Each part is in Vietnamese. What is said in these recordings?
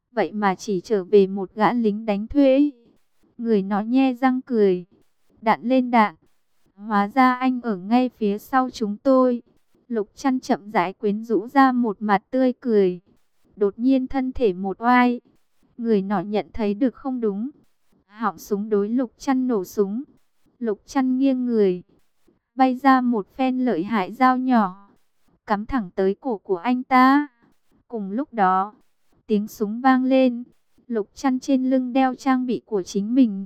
vậy mà chỉ trở về một gã lính đánh thuê. Người nó nhe răng cười. Đạn lên đạn. Hóa ra anh ở ngay phía sau chúng tôi. Lục Trăn chậm rãi quyến rũ ra một mặt tươi cười. Đột nhiên thân thể một oai. Người nọ nhận thấy được không đúng. Họng súng đối Lục Trăn nổ súng. Lục Trăn nghiêng người. Bay ra một phen lợi hại dao nhỏ. Cắm thẳng tới cổ của anh ta. Cùng lúc đó, tiếng súng vang lên. Lục Trăn trên lưng đeo trang bị của chính mình,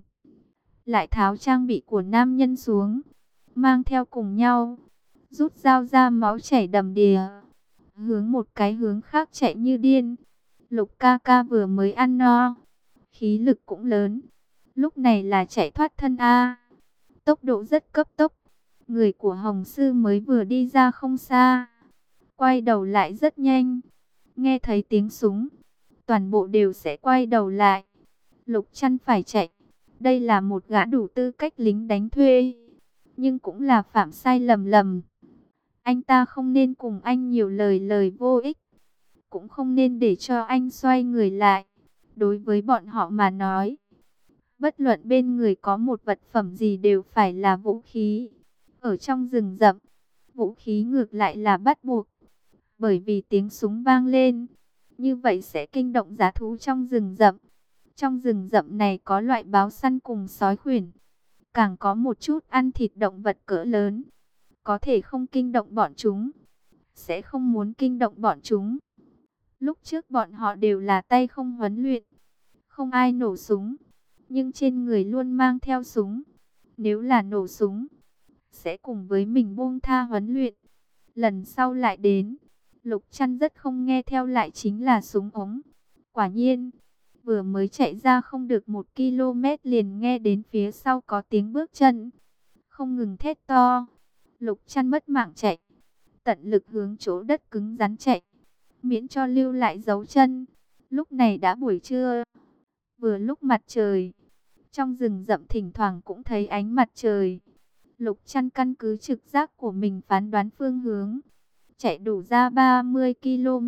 lại tháo trang bị của nam nhân xuống, mang theo cùng nhau, rút dao ra, máu chảy đầm đìa, hướng một cái hướng khác chạy như điên. Lục ca ca vừa mới ăn no, khí lực cũng lớn, lúc này là chạy thoát thân a, tốc độ rất cấp tốc. Người của Hồng Sư mới vừa đi ra không xa, quay đầu lại rất nhanh, nghe thấy tiếng súng, toàn bộ đều sẽ quay đầu lại. Lục Trăn phải chạy. Đây là một gã đủ tư cách lính đánh thuê, nhưng cũng là phạm sai lầm lầm. Anh ta không nên cùng anh nhiều lời vô ích, cũng không nên để cho anh xoay người lại. Đối với bọn họ mà nói, bất luận bên người có một vật phẩm gì đều phải là vũ khí. Ở trong rừng rậm, vũ khí ngược lại là bắt buộc, bởi vì tiếng súng vang lên, như vậy sẽ kinh động dã thú trong rừng rậm. Trong rừng rậm này có loại báo săn cùng sói khuyển, càng có một chút ăn thịt động vật cỡ lớn, có thể không kinh động bọn chúng, sẽ không muốn kinh động bọn chúng. Lúc trước bọn họ đều là tay không huấn luyện, không ai nổ súng, nhưng trên người luôn mang theo súng. Nếu là nổ súng, sẽ cùng với mình buông tha huấn luyện. Lần sau lại đến, Lục Trăn rất không nghe theo, lại chính là súng ống. Quả nhiên, vừa mới chạy ra không được 1 km liền nghe đến phía sau có tiếng bước chân, không ngừng thét to. Lục Trăn mất mạng chạy, tận lực hướng chỗ đất cứng rắn chạy, miễn cho lưu lại dấu chân. Lúc này đã buổi trưa, vừa lúc mặt trời, trong rừng rậm thỉnh thoảng cũng thấy ánh mặt trời. Lục Trăn căn cứ trực giác của mình phán đoán phương hướng, chạy đủ ra 30 km,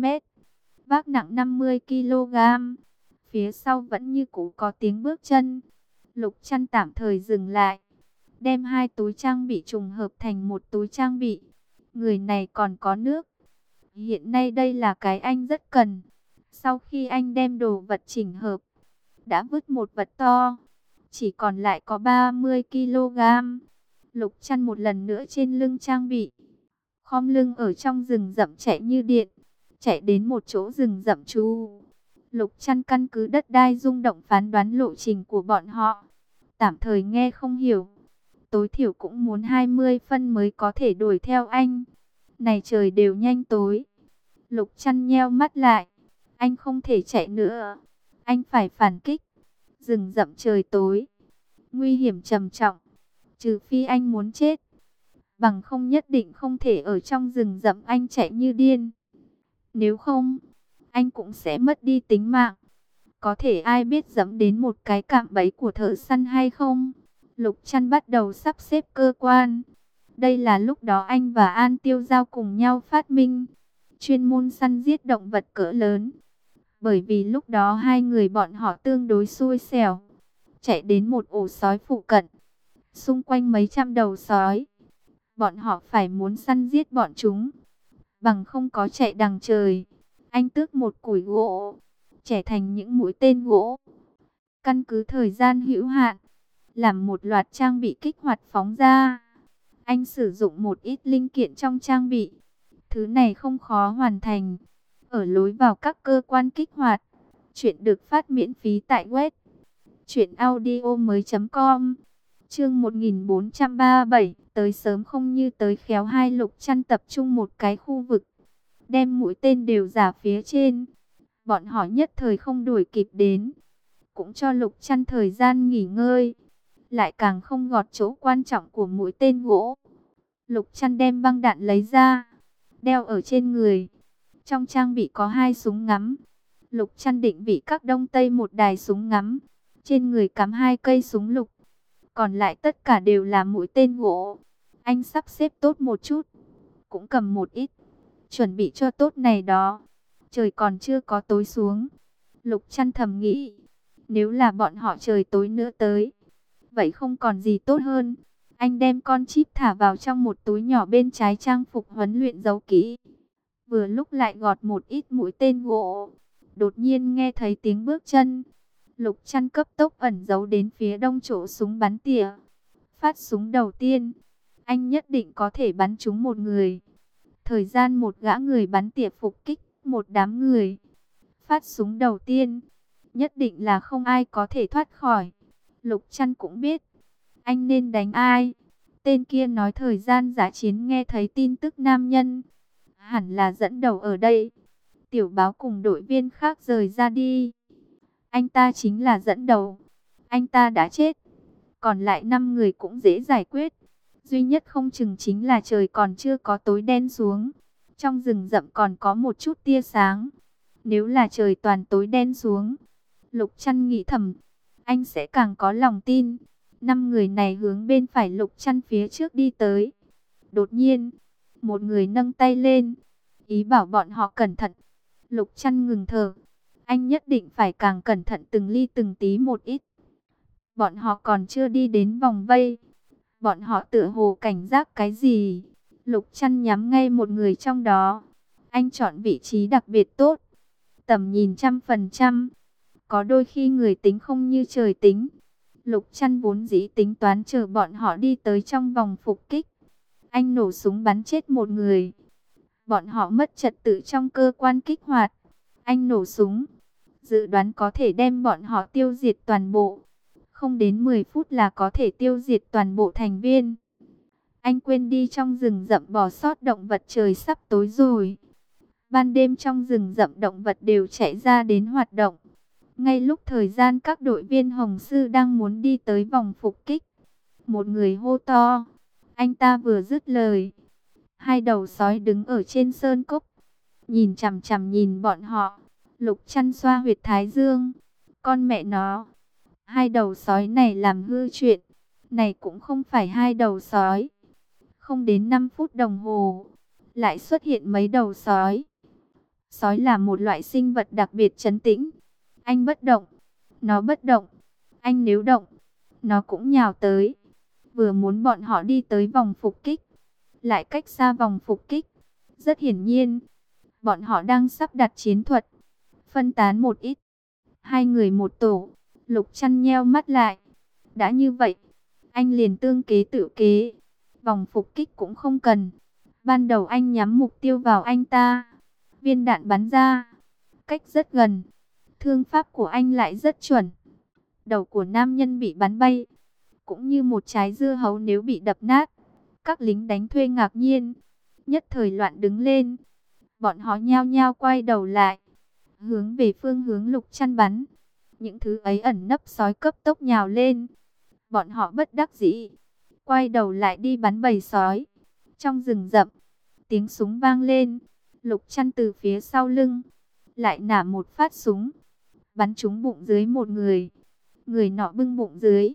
vác nặng 50 kg. Phía sau vẫn như cũ có tiếng bước chân. Lục Trăn tạm thời dừng lại, đem 2 túi trang bị trùng hợp thành một túi trang bị. Người này còn có nước. Hiện nay đây là cái anh rất cần. Sau khi anh đem đồ vật chỉnh hợp, đã vứt một vật to, chỉ còn lại có 30 kg. Lục Trăn một lần nữa trên lưng trang bị, khom lưng ở trong rừng rậm chạy như điện, chạy đến một chỗ rừng rậm trú. Lục Trăn căn cứ đất đai rung động phán đoán lộ trình của bọn họ. Tạm thời nghe không hiểu, tối thiểu cũng muốn 20 phân mới có thể đuổi theo anh. Này trời đều nhanh tối. Lục Trăn nheo mắt lại. Anh không thể chạy nữa, anh phải phản kích. Rừng rậm trời tối, nguy hiểm trầm trọng. Trừ phi anh muốn chết, bằng không nhất định không thể ở trong rừng rậm anh chạy như điên. Nếu không, anh cũng sẽ mất đi tính mạng. Có thể ai biết dẫm đến một cái cạm bẫy của thợ săn hay không? Lục Trăn bắt đầu sắp xếp cơ quan. Đây là lúc đó anh và An Tiêu Giao cùng nhau phát minh, chuyên môn săn giết động vật cỡ lớn. Bởi vì lúc đó hai người bọn họ tương đối xui xẻo, chạy đến một ổ sói phụ cận, xung quanh mấy trăm đầu sói. Bọn họ phải muốn săn giết bọn chúng, bằng không có chạy đằng trời. Anh tước một củi gỗ, chẻ thành những mũi tên gỗ. Căn cứ thời gian hữu hạn, làm một loạt trang bị kích hoạt phóng ra. Anh sử dụng một ít linh kiện trong trang bị. Thứ này không khó hoàn thành. Ở lối vào các cơ quan kích hoạt. Chuyện được phát miễn phí tại web truyệnaudiomoi.com. Chương 1437, tới sớm không như tới khéo. Hai Lục Trăn tập trung một cái khu vực, đem mũi tên đều giả phía trên. Bọn họ nhất thời không đuổi kịp đến, cũng cho Lục Trăn thời gian nghỉ ngơi, lại càng không gọt chỗ quan trọng của mũi tên gỗ. Lục Trăn đem băng đạn lấy ra, đeo ở trên người. Trong trang bị có 2 súng ngắm. Lục Trăn định vị các đông tây một đài súng ngắm, trên người cắm 2 cây súng lục, còn lại tất cả đều là mũi tên gỗ. Anh sắp xếp tốt một chút, cũng cầm một ít, chuẩn bị cho tốt này đó. Trời còn chưa có tối xuống, Lục Chăn thầm nghĩ, nếu là bọn họ trời tối nữa tới, vậy không còn gì tốt hơn. Anh đem con chip thả vào trong một túi nhỏ bên trái trang phục huấn luyện giấu kỹ. Vừa lúc lại gọt một ít mũi tên gỗ. Đột nhiên nghe thấy tiếng bước chân. Lục Chăn cấp tốc ẩn giấu đến phía đông chỗ súng bắn tỉa. Phát súng đầu tiên, anh nhất định có thể bắn trúng một người. Thời gian một gã người bắn tỉa phục kích một đám người. Phát súng đầu tiên, nhất định là không ai có thể thoát khỏi. Lục Chăn cũng biết, anh nên đánh ai. Tên kia nói thời gian giã chiến nghe thấy tin tức nam nhân, hẳn là dẫn đầu ở đây. Tiểu báo cùng đội viên khác rời ra đi. Anh ta chính là dẫn đầu. Anh ta đã chết. Còn lại 5 người cũng dễ giải quyết. Duy nhất không chừng chính là trời còn chưa có tối đen xuống. Trong rừng rậm còn có một chút tia sáng. Nếu là trời toàn tối đen xuống, Lục Chăn nghĩ thầm, anh sẽ càng có lòng tin. 5 người này hướng bên phải Lục Chăn phía trước đi tới. Đột nhiên, một người nâng tay lên, ý bảo bọn họ cẩn thận. Lục Chăn ngừng thở. Anh nhất định phải càng cẩn thận từng ly từng tí một ít. Bọn họ còn chưa đi đến vòng vây. Bọn họ tựa hồ cảnh giác cái gì. Lục Chăn nhắm ngay một người trong đó. Anh chọn vị trí đặc biệt tốt. Tầm nhìn 100%. Có đôi khi người tính không như trời tính. Lục Chăn vốn dĩ tính toán chờ bọn họ đi tới trong vòng phục kích. Anh nổ súng bắn chết một người. Bọn họ mất trật tự trong cơ quan kích hoạt. Anh nổ súng. Dự đoán có thể đem bọn họ tiêu diệt toàn bộ. Không đến 10 phút là có thể tiêu diệt toàn bộ thành viên. Anh quên đi trong rừng rậm bò sót động vật, trời sắp tối rồi. Ban đêm trong rừng rậm động vật đều chạy ra đến hoạt động. Ngay lúc thời gian các đội viên Hồng Sư đang muốn đi tới vòng phục kích, một người hô to. Anh ta vừa dứt lời, 2 đầu sói đứng ở trên sơn cốc, nhìn chằm chằm nhìn bọn họ. Lục Chăn xoa huyệt thái dương. Con mẹ nó, 2 đầu sói này làm hư chuyện. Này cũng không phải 2 đầu sói. Không đến 5 phút đồng hồ, lại xuất hiện mấy đầu sói. Sói là một loại sinh vật đặc biệt trấn tĩnh. Anh bất động, nó bất động. Anh nếu động, nó cũng nhào tới. Vừa muốn bọn họ đi tới vòng phục kích, lại cách xa vòng phục kích. Rất hiển nhiên, bọn họ đang sắp đặt chiến thuật. Phân tán một ít. 2 người một tổ. Lục Chăn nheo mắt lại. Đã như vậy, anh liền tương kế tự kế. Vòng phục kích cũng không cần. Ban đầu anh nhắm mục tiêu vào anh ta. Viên đạn bắn ra, cách rất gần. Thương pháp của anh lại rất chuẩn. Đầu của nam nhân bị bắn bay, cũng như một trái dưa hấu nếu bị đập nát. Các lính đánh thuê ngạc nhiên, nhất thời loạn đứng lên. Bọn họ nhao nhao quay đầu lại, hướng về phương hướng Lục Chăn bắn. Những thứ ấy ẩn nấp sói cấp tốc nhào lên. Bọn họ bất đắc dĩ, quay đầu lại đi bắn bầy sói. Trong rừng rậm, tiếng súng vang lên. Lục Chăn từ phía sau lưng lại nả một phát súng, bắn trúng bụng dưới một người. Người nọ bưng bụng dưới,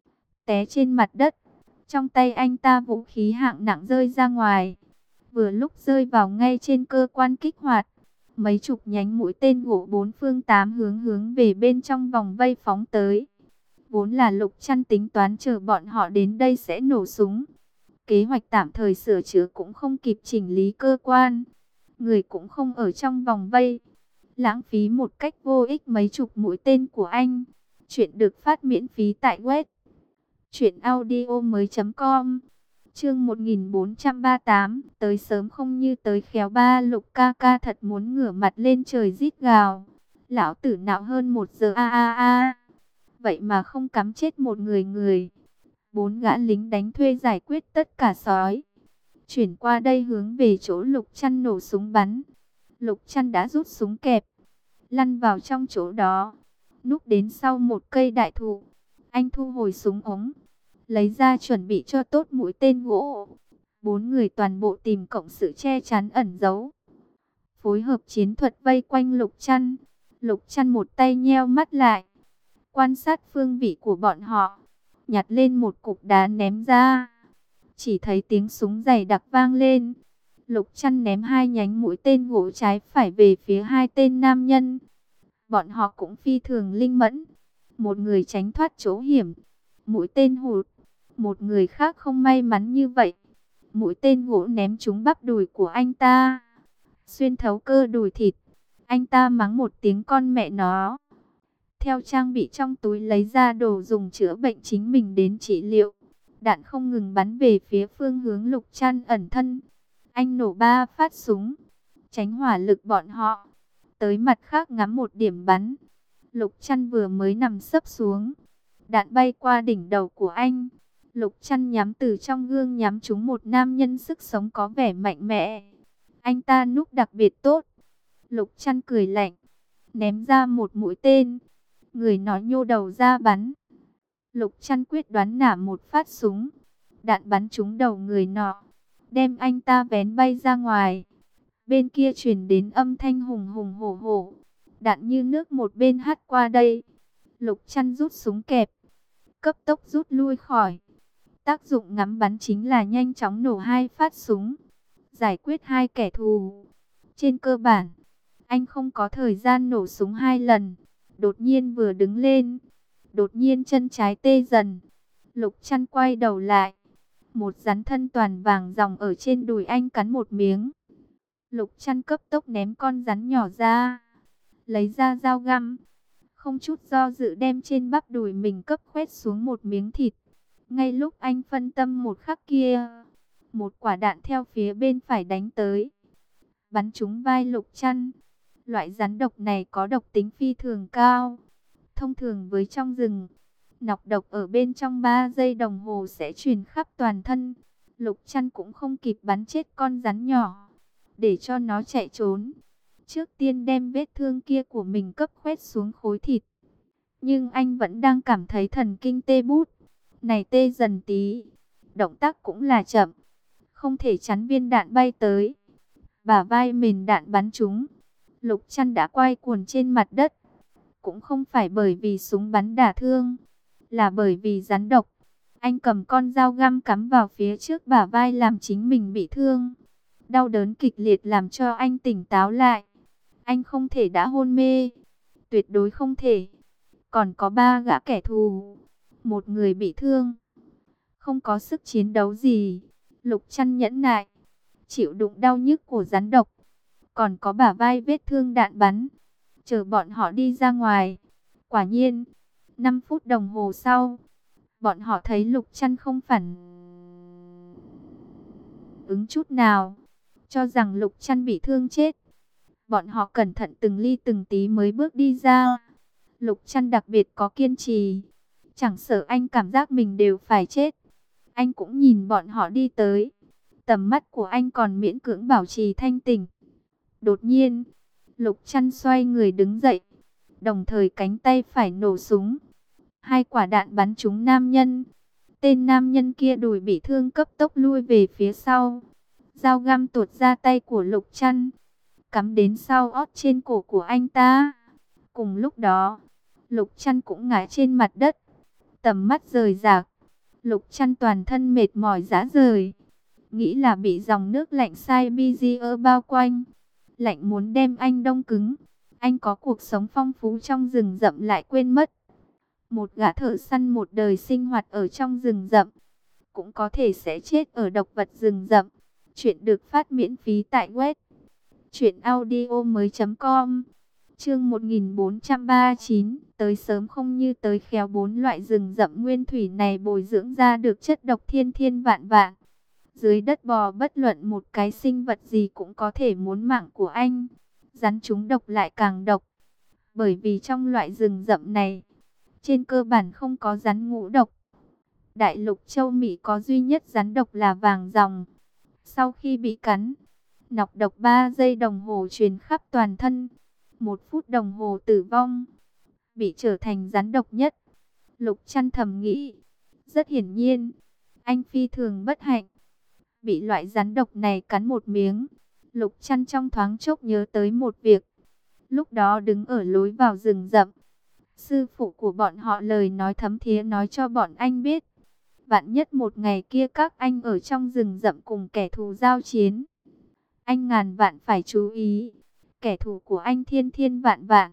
té trên mặt đất. Trong tay anh ta vũ khí hạng nặng rơi ra ngoài. Vừa lúc rơi vào ngay trên cơ quan kích hoạt. Mấy chục nhánh mũi tên gỗ 4 phương 8 hướng về bên trong vòng vây phóng tới. Vốn là Lục Chăn tính toán chờ bọn họ đến đây sẽ nổ súng. Kế hoạch tạm thời sửa chữa cũng không kịp chỉnh lý cơ quan. Người cũng không ở trong vòng vây. Lãng phí một cách vô ích mấy chục mũi tên của anh. Chuyện được phát miễn phí tại web truyệnaudiomoi.com. Chương 1438, tới sớm không như tới khéo. Ba Lục ca ca thật muốn ngửa mặt lên trời rít gào. Lão tử nạo hơn 1 giờ a. Vậy mà không cắm chết một người. 4 gã lính đánh thuê giải quyết tất cả sói. Chuyển qua đây hướng về chỗ Lục Chăn nổ súng bắn. Lục Chăn đã rút súng kẹp, lăn vào trong chỗ đó, núp đến sau một cây đại thụ. Anh thu hồi súng ống, lấy ra chuẩn bị cho tốt mũi tên gỗ. 4 người toàn bộ tìm cộng sự che chắn ẩn giấu, phối hợp chiến thuật vây quanh Lục Chăn. Lục Chăn một tay nheo mắt lại, quan sát phương vị của bọn họ, nhặt lên một cục đá ném ra. Chỉ thấy tiếng súng dày đặc vang lên. Lục Chăn ném 2 nhánh mũi tên gỗ trái phải về phía 2 tên nam nhân. Bọn họ cũng phi thường linh mẫn. Một người tránh thoát chỗ hiểm, mũi tên hụt. Một người khác không may mắn như vậy. Mũi tên gỗ ném trúng bắp đùi của anh ta, xuyên thấu cơ đùi thịt. Anh ta mắng một tiếng con mẹ nó. Theo trang bị trong túi lấy ra đồ dùng chữa bệnh chính mình đến trị liệu. Đạn không ngừng bắn về phía phương hướng Lục Trăn ẩn thân. Anh nổ 3 phát súng, tránh hỏa lực bọn họ. Tới mặt khác ngắm một điểm bắn. Lục Trăn vừa mới nằm sấp xuống, đạn bay qua đỉnh đầu của anh. Lục Trăn nhắm từ trong gương nhắm trúng một nam nhân sức sống có vẻ mạnh mẽ. Anh ta núp đặc biệt tốt. Lục Trăn cười lạnh, ném ra một mũi tên. Người nó nhô đầu ra bắn. Lục Trăn quyết đoán nả một phát súng. Đạn bắn trúng đầu người nọ, đem anh ta vén bay ra ngoài. Bên kia truyền đến âm thanh hùng hùng hổ hổ. Đạn như nước một bên hắt qua đây. Lục Trăn rút súng kẹp, cấp tốc rút lui khỏi. Tác dụng ngắm bắn chính là nhanh chóng nổ 2 phát súng, giải quyết 2 kẻ thù. Trên cơ bản, anh không có thời gian nổ súng 2 lần. Đột nhiên vừa đứng lên, đột nhiên chân trái tê dần. Lục Trăn quay đầu lại, một rắn thân toàn vàng ròng ở trên đùi anh cắn một miếng. Lục Trăn cấp tốc ném con rắn nhỏ ra, lấy ra dao găm, không chút do dự đem trên bắp đùi mình cấp khoét xuống một miếng thịt. Ngay lúc anh phân tâm một khắc kia, một quả đạn theo phía bên phải đánh tới, bắn trúng vai Lục Trăn. Loại rắn độc này có độc tính phi thường cao. Thông thường với trong rừng, nọc độc ở bên trong 3 giây đồng hồ sẽ truyền khắp toàn thân. Lục Trăn cũng không kịp bắn chết con rắn nhỏ, để cho nó chạy trốn. Trước tiên đem vết thương kia của mình cấp khoét xuống khối thịt. Nhưng anh vẫn đang cảm thấy thần kinh tê bút. Này tê dần tí, động tác cũng là chậm, không thể chắn viên đạn bay tới. Bả vai mình đạn bắn trúng, Lục Trăn đã quay cuồng trên mặt đất. Cũng không phải bởi vì súng bắn đả thương, là bởi vì rắn độc. Anh cầm con dao găm cắm vào phía trước bả vai làm chính mình bị thương. Đau đớn kịch liệt làm cho anh tỉnh táo lại. Anh không thể đã hôn mê, tuyệt đối không thể. Còn có 3 gã kẻ thù, một người bị thương, không có sức chiến đấu gì. Lục Trăn nhẫn nại, chịu đựng đau nhức của rắn độc. Còn có bả vai vết thương đạn bắn, chờ bọn họ đi ra ngoài. Quả nhiên, 5 phút đồng hồ sau, bọn họ thấy Lục Trăn không phản ứng chút nào, cho rằng Lục Trăn bị thương chết. Bọn họ cẩn thận từng ly từng tí mới bước đi ra. Lục Trăn đặc biệt có kiên trì, chẳng sợ anh cảm giác mình đều phải chết. Anh cũng nhìn bọn họ đi tới. Tầm mắt của anh còn miễn cưỡng bảo trì thanh tỉnh. Đột nhiên, Lục Trăn xoay người đứng dậy, đồng thời cánh tay phải nổ súng. 2 quả đạn bắn trúng nam nhân. Tên nam nhân kia đùi bị thương cấp tốc lui về phía sau. Dao găm tuột ra tay của Lục Trăn, cắm đến sau ót trên cổ của anh ta. Cùng lúc đó, Lục Trăn cũng ngã trên mặt đất, tầm mắt rời rạc. Lục Trăn toàn thân mệt mỏi rã rời, nghĩ là bị dòng nước lạnh Siberia bao quanh, lạnh muốn đem anh đông cứng. Anh có cuộc sống phong phú trong rừng rậm lại quên mất. Một gã thợ săn một đời sinh hoạt ở trong rừng rậm, cũng có thể sẽ chết ở độc vật rừng rậm. Chuyện được phát miễn phí tại web truyệnaudiomoi.com. Chương 1439, tới sớm không như tới khéo. 4 loại rừng rậm nguyên thủy này bồi dưỡng ra được chất độc thiên thiên vạn vạn. Dưới đất bò bất luận một cái sinh vật gì cũng có thể muốn mạng của anh. Rắn trúng độc lại càng độc. Bởi vì trong loại rừng rậm này, trên cơ bản không có rắn ngũ độc. Đại lục châu Mỹ có duy nhất rắn độc là vàng ròng. Sau khi bị cắn, nọc độc 3 giây đồng hồ truyền khắp toàn thân. 1 phút đồng hồ tử vong, bị trở thành rắn độc nhất. Lục Trăn thầm nghĩ, rất hiển nhiên, anh phi thường bất hạnh, bị loại rắn độc này cắn một miếng. Lục Trăn trong thoáng chốc nhớ tới một việc. Lúc đó đứng ở lối vào rừng rậm, sư phụ của bọn họ lời nói thấm thía nói cho bọn anh biết, vạn nhất một ngày kia các anh ở trong rừng rậm cùng kẻ thù giao chiến, anh ngàn vạn phải chú ý. Kẻ thù của anh thiên thiên vạn vạn,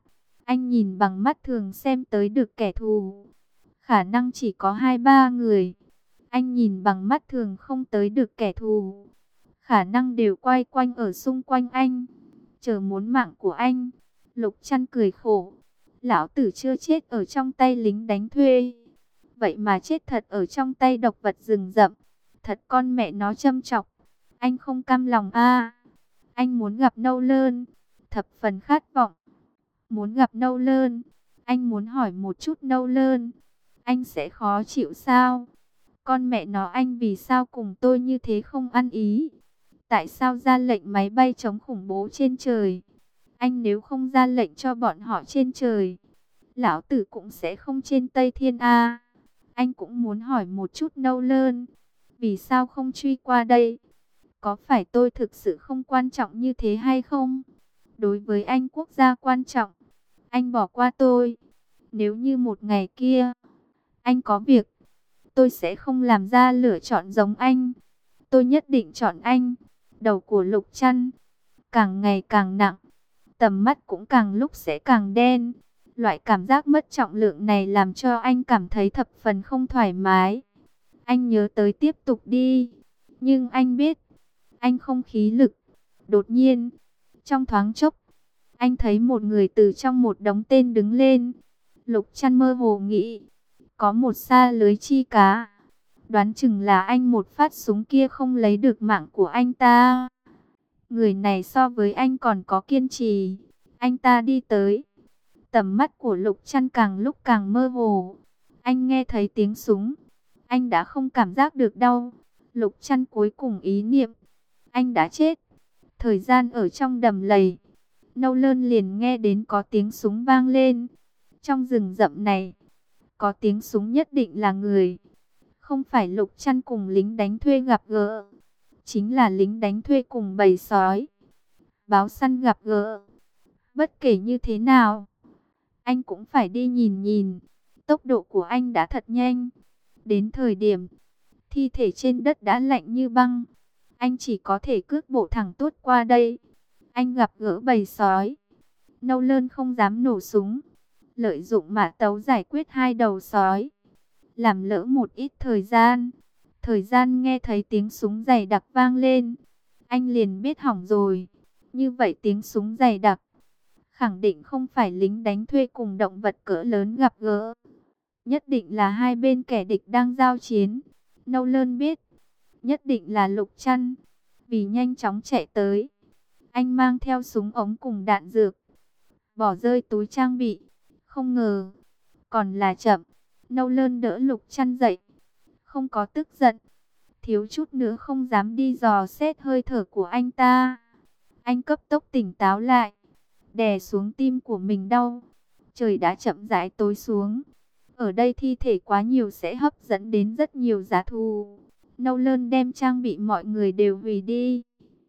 Anh nhìn bằng mắt thường xem tới được kẻ thù, khả năng chỉ có 2-3 người. Anh nhìn bằng mắt thường không tới được kẻ thù, khả năng đều quay quanh ở xung quanh anh, chờ muốn mạng của anh. Lục Trăn cười khổ, lão tử chưa chết ở trong tay lính đánh thuê, vậy mà chết thật ở trong tay độc vật rừng rậm. Thật con mẹ nó châm chọc. Anh không cam lòng a. Anh muốn gặp Nâu Lơn, thập phần khát vọng. Muốn gặp Nâu Lơn, anh muốn hỏi một chút Nâu Lơn, anh sẽ khó chịu sao? Con mẹ nó, anh vì sao cùng tôi như thế không ăn ý? Tại sao ra lệnh máy bay chống khủng bố trên trời? Anh nếu không ra lệnh cho bọn họ trên trời, lão tử cũng sẽ không trên Tây Thiên a. Anh cũng muốn hỏi một chút Nâu Lơn, vì sao không truy qua đây? Có phải tôi thực sự không quan trọng như thế hay không? Đối với anh quốc gia quan trọng, anh bỏ qua tôi. Nếu như một ngày kia, anh có việc, tôi sẽ không làm ra lựa chọn giống anh. Tôi nhất định chọn anh. Đầu của Lục Trăn càng ngày càng nặng, tầm mắt cũng càng lúc sẽ càng đen. Loại cảm giác mất trọng lượng này làm cho anh cảm thấy thập phần không thoải mái. Anh nhớ tới tiếp tục đi, nhưng anh biết, anh không khí lực. Đột nhiên, trong thoáng chốc, anh thấy một người từ trong một đống tên đứng lên. Lục Trăn mơ hồ nghĩ, có một sa lưới chi cá. Đoán chừng là anh một phát súng kia không lấy được mạng của anh ta. Người này so với anh còn có kiên trì. Anh ta đi tới. Tầm mắt của Lục Trăn càng lúc càng mơ hồ. Anh nghe thấy tiếng súng, anh đã không cảm giác được đau. Lục Trăn cuối cùng ý niệm, anh đã chết. Thời gian ở trong đầm lầy, Nâu Lơn liền nghe đến có tiếng súng vang lên. Trong rừng rậm này, có tiếng súng nhất định là người. Không phải Lục Trăn cùng lính đánh thuê gặp gỡ, chính là lính đánh thuê cùng bầy sói, báo săn gặp gỡ. Bất kể như thế nào, anh cũng phải đi nhìn nhìn. Tốc độ của anh đã thật nhanh. Đến thời điểm, thi thể trên đất đã lạnh như băng. Anh chỉ có thể cước bộ thẳng tuốt qua đây. Anh gặp gỡ bầy sói. Nâu Lơn không dám nổ súng, lợi dụng mã tấu giải quyết hai đầu sói. Làm lỡ một ít thời gian. Thời gian nghe thấy tiếng súng dày đặc vang lên, anh liền biết hỏng rồi. Như vậy tiếng súng dày đặc, khẳng định không phải lính đánh thuê cùng động vật cỡ lớn gặp gỡ. Nhất định là hai bên kẻ địch đang giao chiến. Nâu Lơn biết, nhất định là Lục Trăn. Vì nhanh chóng chạy tới, anh mang theo súng ống cùng đạn dược, bỏ rơi túi trang bị. Không ngờ, còn là chậm. Nâu Lơn đỡ Lục Trăn dậy, không có tức giận, thiếu chút nữa không dám đi dò xét hơi thở của anh ta. Anh cấp tốc tỉnh táo lại, đè xuống tim của mình đau. Trời đã chậm rãi tối xuống. Ở đây thi thể quá nhiều sẽ hấp dẫn đến rất nhiều giá thú. Nâu Lơn đem trang bị mọi người đều hủy đi,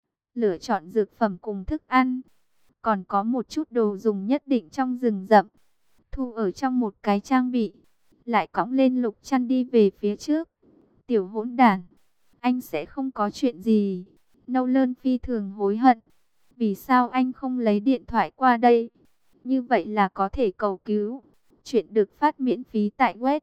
lựa chọn dược phẩm cùng thức ăn, còn có một chút đồ dùng nhất định trong rừng rậm, thu ở trong một cái trang bị, lại cõng lên Lục Trăn đi về phía trước. Tiểu hỗn đản, anh sẽ không có chuyện gì. Nâu Lơn phi thường hối hận. Vì sao anh không lấy điện thoại qua đây? Như vậy là có thể cầu cứu. Chuyện được phát miễn phí tại web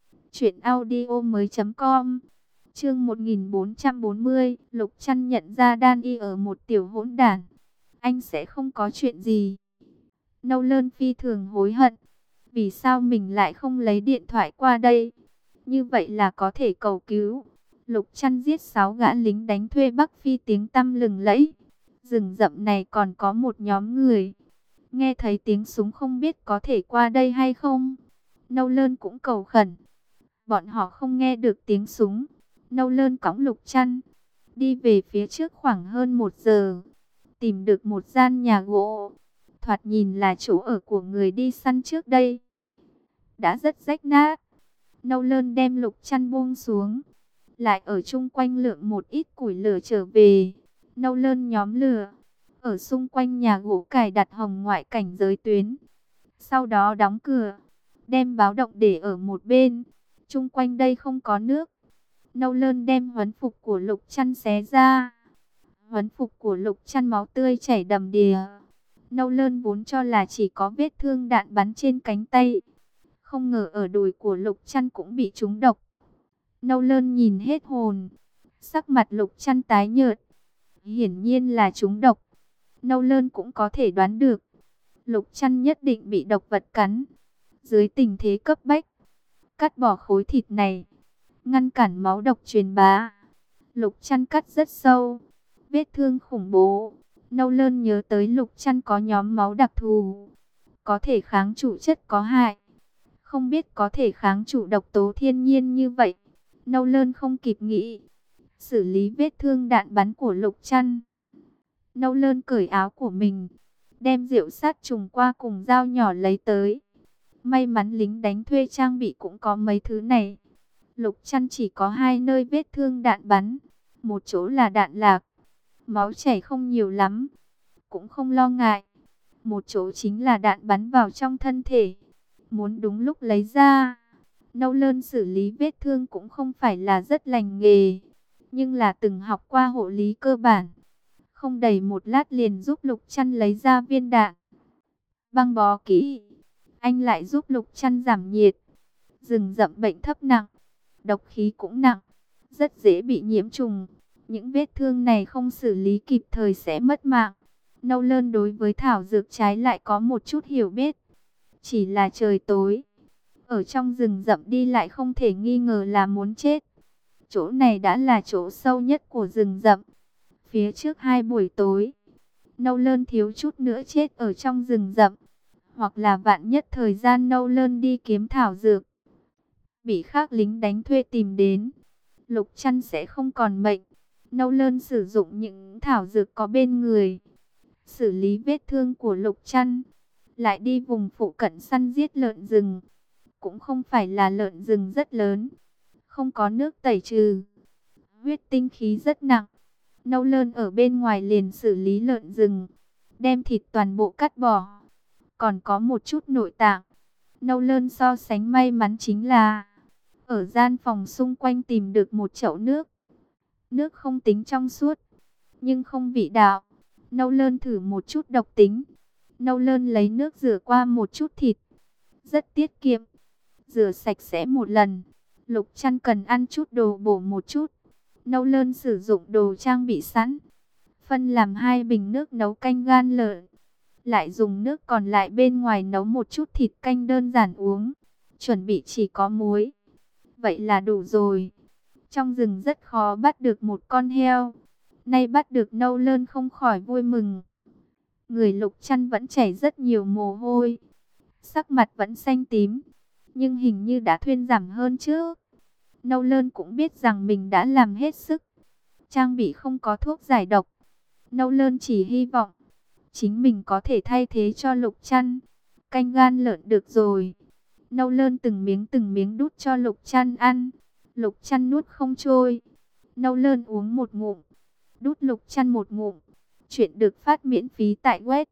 truyệnaudiomoi.com. Chương 1440, Lục Trăn nhận ra Đan Y ở một tiểu hỗn đản. Anh sẽ không có chuyện gì. Nâu Lơn phi thường hối hận. Vì sao mình lại không lấy điện thoại qua đây? Như vậy là có thể cầu cứu. Lục Trăn giết 6 gã lính đánh thuê Bắc Phi tiếng tăm lừng lẫy. Rừng rậm này còn có một nhóm người. Nghe thấy tiếng súng không biết có thể qua đây hay không. Nâu Lơn cũng cầu khẩn. Bọn họ không nghe được tiếng súng. Nâu Lơn cõng Lục Trăn đi về phía trước khoảng hơn 1 giờ. Tìm được một gian nhà gỗ, thoạt nhìn là chỗ ở của người đi săn trước đây, đã rất rách nát. Nâu Lơn đem Lục Trăn buông xuống, lại ở chung quanh lượng một ít củi lửa trở về. Nâu Lơn nhóm lửa, ở xung quanh nhà gỗ cài đặt hồng ngoại cảnh giới tuyến. Sau đó đóng cửa, đem báo động để ở một bên. Chung quanh đây không có nước. Nâu Lơn đem huấn phục của Lục Trăn xé ra. Huấn phục của Lục Trăn máu tươi chảy đầm đìa. Nâu Lơn vốn cho là chỉ có vết thương đạn bắn trên cánh tay, không ngờ ở đùi của Lục Trăn cũng bị trúng độc. Nâu Lơn nhìn hết hồn, sắc mặt Lục Trăn tái nhợt, hiển nhiên là trúng độc. Nâu Lơn cũng có thể đoán được, Lục Trăn nhất định bị độc vật cắn. Dưới tình thế cấp bách, cắt bỏ khối thịt này, ngăn cản máu độc truyền bá. Lục Trăn cắt rất sâu, vết thương khủng bố. Nâu Lơn nhớ tới Lục Trăn có nhóm máu đặc thù, có thể kháng trụ chất có hại, không biết có thể kháng trụ độc tố thiên nhiên như vậy. Nâu Lơn không kịp nghĩ, xử lý vết thương đạn bắn của Lục Trăn. Nâu Lơn cởi áo của mình, đem rượu sát trùng qua cùng dao nhỏ lấy tới. May mắn lính đánh thuê trang bị cũng có mấy thứ này. Lục Trăn chỉ có 2 nơi vết thương đạn bắn, một chỗ là đạn lạc, máu chảy không nhiều lắm, cũng không lo ngại. Một chỗ chính là đạn bắn vào trong thân thể, muốn đúng lúc lấy ra. Nâu Lơn xử lý vết thương cũng không phải là rất lành nghề, nhưng là từng học qua hộ lý cơ bản. Không đầy một lát liền giúp Lục Trăn lấy ra viên đạn. Băng bó kỹ, anh lại giúp Lục Trăn giảm nhiệt. Rừng rậm bệnh thấp nặng, độc khí cũng nặng, rất dễ bị nhiễm trùng. Những vết thương này không xử lý kịp thời sẽ mất mạng. Nâu Lơn đối với thảo dược trái lại có một chút hiểu biết. Chỉ là trời tối, ở trong rừng rậm đi lại không thể nghi ngờ là muốn chết. Chỗ này đã là chỗ sâu nhất của rừng rậm. Phía trước 2 buổi tối, Nâu Lơn thiếu chút nữa chết ở trong rừng rậm. Hoặc là vạn nhất thời gian Nâu Lơn đi kiếm thảo dược, bị khác lính đánh thuê tìm đến, Lục Trăn sẽ không còn mệnh. Nâu Lơn sử dụng những thảo dược có bên người, xử lý vết thương của Lục Trăn, lại đi vùng phụ cận săn giết lợn rừng. Cũng không phải là lợn rừng rất lớn, không có nước tẩy trừ, huyết tinh khí rất nặng. Nâu Lơn ở bên ngoài liền xử lý lợn rừng, đem thịt toàn bộ cắt bỏ, còn có một chút nội tạng. Nâu Lơn so sánh may mắn chính là ở gian phòng xung quanh tìm được một chậu nước. Nước không tính trong suốt, nhưng không vị đạo. Nâu Lơn thử một chút độc tính. Nâu Lơn lấy nước rửa qua một chút thịt, rất tiết kiệm. Rửa sạch sẽ một lần. Lục Trăn cần ăn chút đồ bổ một chút, Nâu Lơn sử dụng đồ trang bị sẵn, phân làm 2 bình nước nấu canh gan lợn, lại dùng nước còn lại bên ngoài nấu một chút thịt canh đơn giản uống. Chuẩn bị chỉ có muối, vậy là đủ rồi. Trong rừng rất khó bắt được một con heo, nay bắt được Nâu Lơn không khỏi vui mừng. Người Lục Trăn vẫn chảy rất nhiều mồ hôi, sắc mặt vẫn xanh tím, nhưng hình như đã thuyên giảm hơn trước. Nâu Lơn cũng biết rằng mình đã làm hết sức, trang bị không có thuốc giải độc. Nâu Lơn chỉ hy vọng chính mình có thể thay thế cho Lục Trăn. Canh gan lợn được rồi. Nâu Lơn từng miếng đút cho Lục Trăn ăn. Lục Trăn nuốt không trôi. Nâu Lơn uống một ngụm, đút Lục Trăn một ngụm. Chuyện được phát miễn phí tại web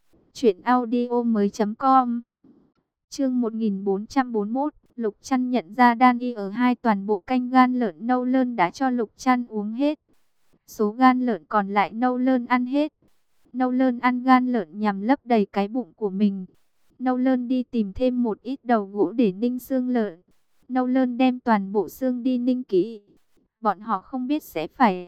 truyệnaudiomoi.com. Chương 1441, Lục Trăn nhận ra đan y ở 2 toàn bộ canh gan lợn Nâu Lơn đã cho Lục Trăn uống hết. Số gan lợn còn lại Nâu Lơn ăn hết. Nâu Lơn ăn gan lợn nhằm lấp đầy cái bụng của mình. Nâu Lơn đi tìm thêm một ít đầu gỗ để ninh xương lợn. Nâu Lơn đem toàn bộ xương đi ninh kỹ. Bọn họ không biết sẽ phải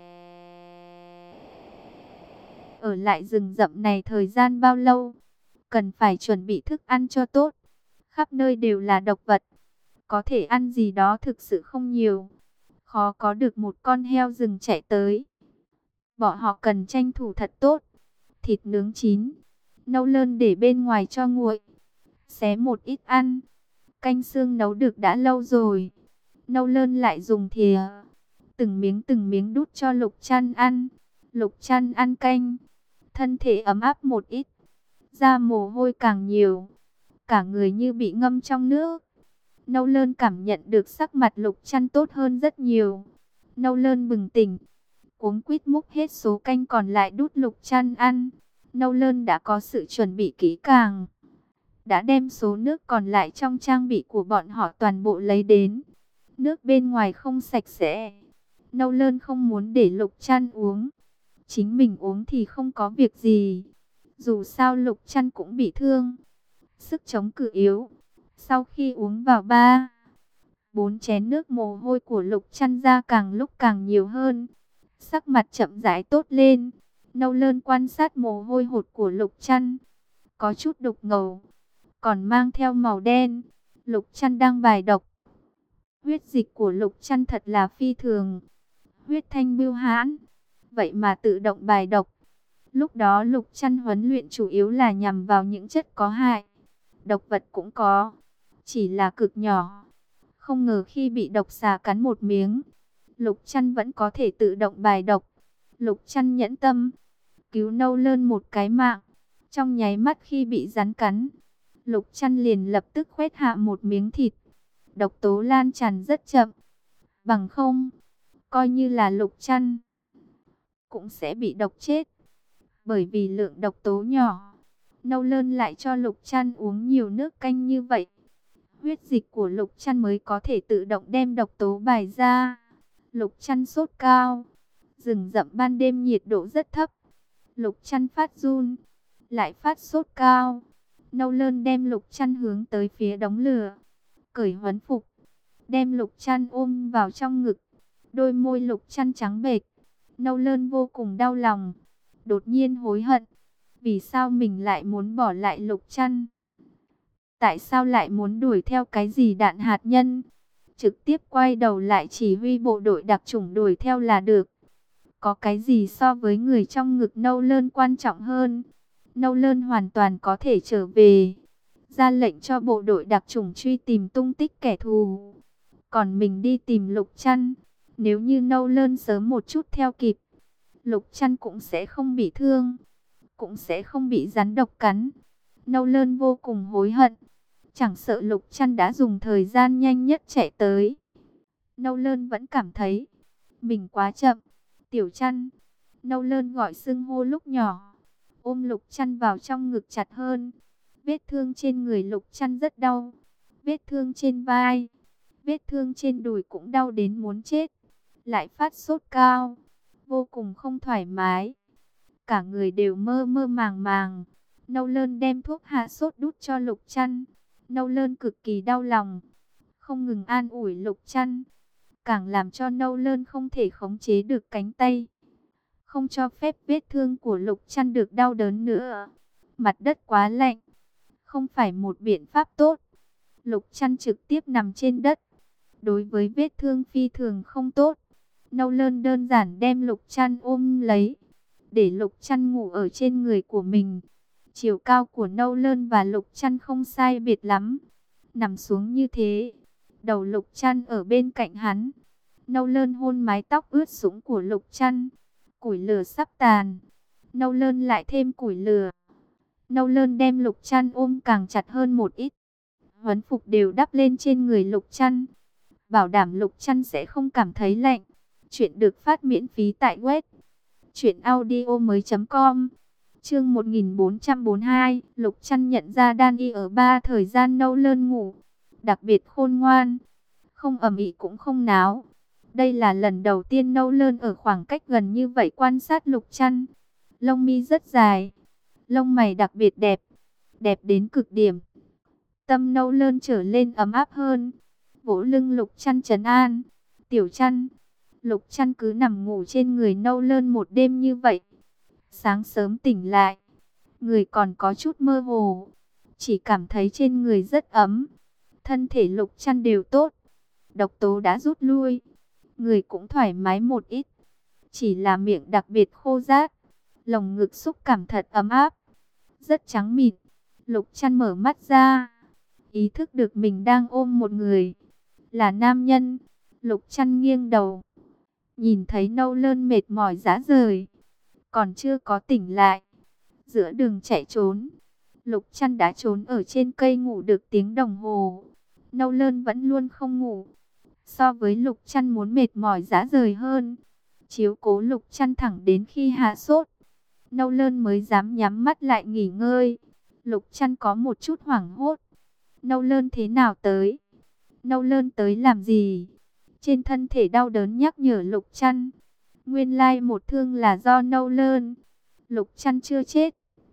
ở lại rừng rậm này thời gian bao lâu. Cần phải chuẩn bị thức ăn cho tốt. Khắp nơi đều là độc vật, có thể ăn gì đó thực sự không nhiều. Khó có được một con heo rừng chạy tới. Bọn họ cần tranh thủ thật tốt. Thịt nướng chín, Nâu Lơn để bên ngoài cho nguội, xé một ít ăn. Canh xương nấu được đã lâu rồi. Nâu Lơn lại dùng thìa, từng miếng đút cho Lục Trăn ăn. Lục Trăn ăn canh, thân thể ấm áp một ít, da mồ hôi càng nhiều, cả người như bị ngâm trong nước. Nâu Lơn cảm nhận được sắc mặt Lục Trăn tốt hơn rất nhiều. Nâu Lơn bừng tỉnh, cuống quýt múc hết số canh còn lại đút Lục Trăn ăn. Nâu Lơn đã có sự chuẩn bị kỹ càng, đã đem số nước còn lại trong trang bị của bọn họ toàn bộ lấy đến. Nước bên ngoài không sạch sẽ, Nâu Lơn không muốn để Lục Trăn uống, chính mình uống thì không có việc gì. Dù sao Lục Trăn cũng bị thương, sức chống cự yếu. Sau khi uống vào 4 chén nước, mồ hôi của Lục Trăn ra càng lúc càng nhiều hơn. Sắc mặt chậm rãi tốt lên. Nâu Lơn quan sát mồ hôi hột của Lục Trăn, có chút đục ngầu, còn mang theo màu đen. Lục Trăn đang bài độc. Huyết dịch của Lục Trăn thật là phi thường, huyết thanh bưu hãn, vậy mà tự động bài độc. Lúc đó Lục Trăn huấn luyện chủ yếu là nhằm vào những chất có hại, độc vật cũng có, chỉ là cực nhỏ. Không ngờ khi bị độc xà cắn một miếng, Lục Trăn vẫn có thể tự động bài độc. Lục Trăn nhẫn tâm, cứu Nâu Lơn một cái mạng. Trong nháy mắt khi bị rắn cắn, Lục Trăn liền lập tức khoét hạ một miếng thịt. Độc tố lan tràn rất chậm, bằng không, coi như là Lục Trăn cũng sẽ bị độc chết. Bởi vì lượng độc tố nhỏ, Nâu Lơn lại cho Lục Trăn uống nhiều nước canh như vậy. Huyết dịch của Lục Trăn mới có thể tự động đem độc tố bài ra. Lục Trăn sốt cao, rừng rậm ban đêm nhiệt độ rất thấp. Lục Trăn phát run, lại phát sốt cao. Nâu Lơn đem Lục Trăn hướng tới phía đống lửa, cởi huấn phục, đem Lục Trăn ôm vào trong ngực. Đôi môi Lục Trăn trắng bệch. Nâu Lơn vô cùng đau lòng, đột nhiên hối hận. Vì sao mình lại muốn bỏ lại Lục Trăn? Tại sao lại muốn đuổi theo cái gì đạn hạt nhân? Trực tiếp quay đầu lại chỉ huy bộ đội đặc chủng đuổi theo là được. Có cái gì so với người trong ngực Nâu Lơn quan trọng hơn? Nâu Lơn hoàn toàn có thể trở về, ra lệnh cho bộ đội đặc chủng truy tìm tung tích kẻ thù. Còn mình đi tìm Lục Trăn. Nếu như Nâu Lơn sớm một chút theo kịp, Lục Trăn cũng sẽ không bị thương, cũng sẽ không bị rắn độc cắn. Nâu Lơn vô cùng hối hận, chẳng sợ Lục Trăn đã dùng thời gian nhanh nhất chạy tới. Nâu Lơn vẫn cảm thấy mình quá chậm. Tiểu Trăn, Nâu Lơn gọi xưng hô lúc nhỏ, ôm Lục Trăn vào trong ngực chặt hơn. Vết thương trên người Lục Trăn rất đau, vết thương trên vai, vết thương trên đùi cũng đau đến muốn chết, lại phát sốt cao, vô cùng không thoải mái. Cả người đều mơ mơ màng màng. Nâu Lơn đem thuốc hạ sốt đút cho Lục Trăn. Nâu Lơn cực kỳ đau lòng, không ngừng an ủi Lục Trăn, càng làm cho Nâu Lơn không thể khống chế được cánh tay, không cho phép vết thương của Lục Trăn được đau đớn nữa. Mặt đất quá lạnh, không phải một biện pháp tốt. Lục Trăn trực tiếp nằm trên đất, đối với vết thương phi thường không tốt. Nâu Lơn đơn giản đem Lục Trăn ôm lấy, để Lục Trăn ngủ ở trên người của mình. Chiều cao của Nâu Lơn và Lục Trăn không sai biệt lắm. Nằm xuống như thế, đầu Lục Trăn ở bên cạnh hắn. Nâu Lơn hôn mái tóc ướt sũng của Lục Trăn. Củi lửa sắp tàn, Nâu Lơn lại thêm củi lửa. Nâu Lơn đem Lục Trăn ôm càng chặt hơn một ít. Huấn phục đều đắp lên trên người Lục Trăn, bảo đảm Lục Trăn sẽ không cảm thấy lạnh. Chuyện được phát miễn phí tại web truyệnaudiomoi.com. Chương 1442, Lục Trăn nhận ra Đan Y ở thời gian Nâu Lơn ngủ, đặc biệt khôn ngoan, không ầm ĩ cũng không náo. Đây là lần đầu tiên Nâu Lơn ở khoảng cách gần như vậy quan sát Lục Trăn. Lông mi rất dài, lông mày đặc biệt đẹp, đẹp đến cực điểm. Tâm Nâu Lơn trở lên ấm áp hơn, vỗ lưng Lục Trăn trấn an. Tiểu Trăn. Lục Trăn cứ nằm ngủ trên người Nâu Lơn một đêm như vậy. Sáng sớm tỉnh lại, người còn có chút mơ hồ, chỉ cảm thấy trên người rất ấm. Thân thể Lục Trăn đều tốt, độc tố đã rút lui, người cũng thoải mái một ít. Chỉ là miệng đặc biệt khô rát, lồng ngực xúc cảm thật ấm áp, rất trắng mịn. Lục Trăn mở mắt ra, ý thức được mình đang ôm một người, là nam nhân. Lục Trăn nghiêng đầu, nhìn thấy Nâu Lơn mệt mỏi rã rời, còn chưa có tỉnh lại. Giữa đường chạy trốn, Lục Trăn đã trốn ở trên cây ngủ được tiếng đồng hồ. Nâu Lơn vẫn luôn không ngủ, so với Lục Trăn muốn mệt mỏi rã rời hơn, chiếu cố Lục Trăn thẳng đến khi hạ sốt, Nâu Lơn mới dám nhắm mắt lại nghỉ ngơi. Lục Trăn có một chút hoảng hốt. Nâu Lơn thế nào tới? Nâu Lơn tới làm gì? Trên thân thể đau đớn nhắc nhở Lục Trăn, nguyên lai một thương là do Nâu Lơn. Lục Trăn chưa chết,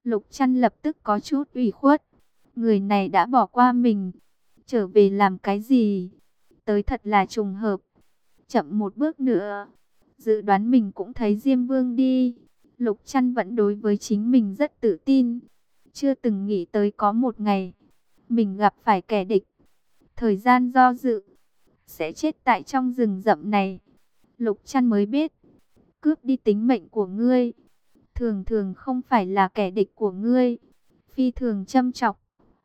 Lục Trăn lập tức có chút ủy khuất. Người này đã bỏ qua mình, trở về làm cái gì? Tới thật là trùng hợp. Chậm một bước nữa, dự đoán mình cũng thấy Diêm Vương đi. Lục Trăn vẫn đối với chính mình rất tự tin. Chưa từng nghĩ tới có một ngày, mình gặp phải kẻ địch. Thời gian do dự, sẽ chết tại trong rừng rậm này. Lục Trăn mới biết, cướp đi tính mệnh của ngươi, thường thường không phải là kẻ địch của ngươi. Phi thường châm chọc.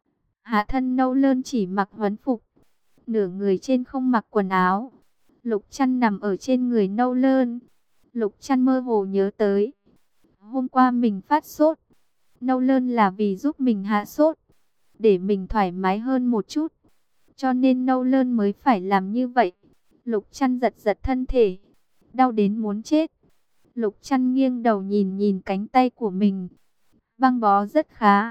Hạ thân nâu lơn chỉ mặc huấn phục, nửa người trên không mặc quần áo. Lục Trăn nằm ở trên người nâu lơn. Lục Trăn mơ hồ nhớ tới, hôm qua mình phát sốt, nâu lơn là vì giúp mình hạ sốt, để mình thoải mái hơn một chút, cho nên nâu lơn mới phải làm như vậy. Lục Trăn giật giật thân thể, đau đến muốn chết. Lục Trăn nghiêng đầu nhìn nhìn cánh tay của mình, băng bó rất khá.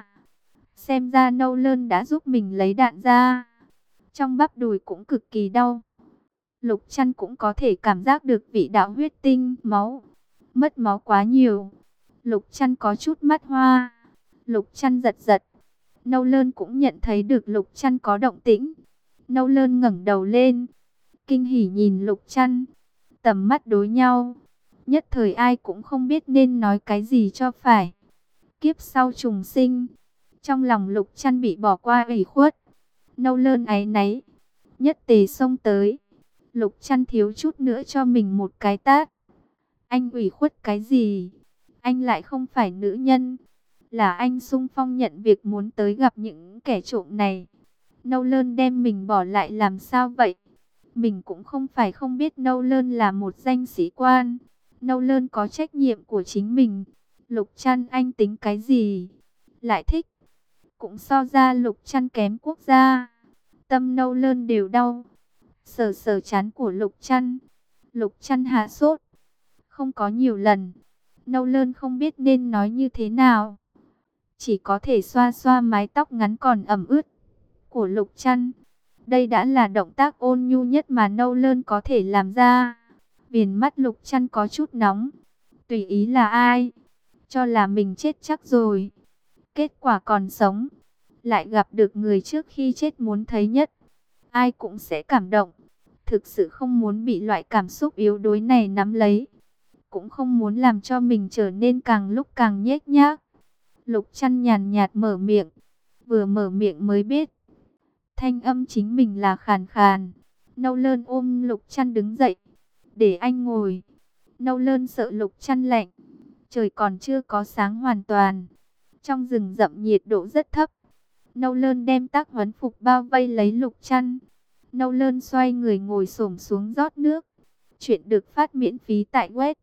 Xem ra nâu lơn đã giúp mình lấy đạn ra. Trong bắp đùi cũng cực kỳ đau. Lục Trăn cũng có thể cảm giác được vị đạo huyết tinh, máu. Mất máu quá nhiều. Lục Trăn có chút mắt hoa. Lục Trăn giật giật. Nâu lơn cũng nhận thấy được Lục Trăn có động tĩnh. Nâu lơn ngẩng đầu lên, kinh hỉ nhìn Lục Trăn. Tầm mắt đối nhau, nhất thời ai cũng không biết nên nói cái gì cho phải. Kiếp sau trùng sinh. Trong lòng Lục Trăn bị bỏ qua ủy khuất, nâu lơn áy náy, nhất tề xông tới. Lục Trăn thiếu chút nữa cho mình một cái tát. Anh ủy khuất cái gì? Anh lại không phải nữ nhân. Là anh xung phong nhận việc muốn tới gặp những kẻ trộm này. Nâu lơn đem mình bỏ lại làm sao vậy? Mình cũng không phải không biết Nâu lơn là một danh sĩ quan. Nâu lơn có trách nhiệm của chính mình. Lục Trăn anh tính cái gì? Lại thích. Cũng so ra Lục Trăn kém quốc gia. Tâm nâu lơn đều đau. Sờ sờ trán của Lục Trăn. Lục Trăn hạ sốt. Không có nhiều lần. Nâu lơn không biết nên nói như thế nào. Chỉ có thể xoa xoa mái tóc ngắn còn ẩm ướt của Lục Trăn. Đây đã là động tác ôn nhu nhất mà nâu lơn có thể làm ra. Viền mắt Lục Trăn có chút nóng. Tùy ý là ai, cho là mình chết chắc rồi. Kết quả còn sống, lại gặp được người trước khi chết muốn thấy nhất. Ai cũng sẽ cảm động. Thực sự không muốn bị loại cảm xúc yếu đuối này nắm lấy. Cũng không muốn làm cho mình trở nên càng lúc càng nhếch nhác. Lục Trăn nhàn nhạt mở miệng. Vừa mở miệng mới biết, thanh âm chính mình là khàn khàn. Nâu lơn ôm Lục Trăn đứng dậy. Để anh ngồi. Nâu lơn sợ Lục Trăn lạnh. Trời còn chưa có sáng hoàn toàn. Trong rừng rậm nhiệt độ rất thấp. Nâu lơn đem tác huấn phục bao vây lấy Lục Trăn. Nâu lơn xoay người ngồi xổm xuống rót nước. Chuyện được phát miễn phí tại web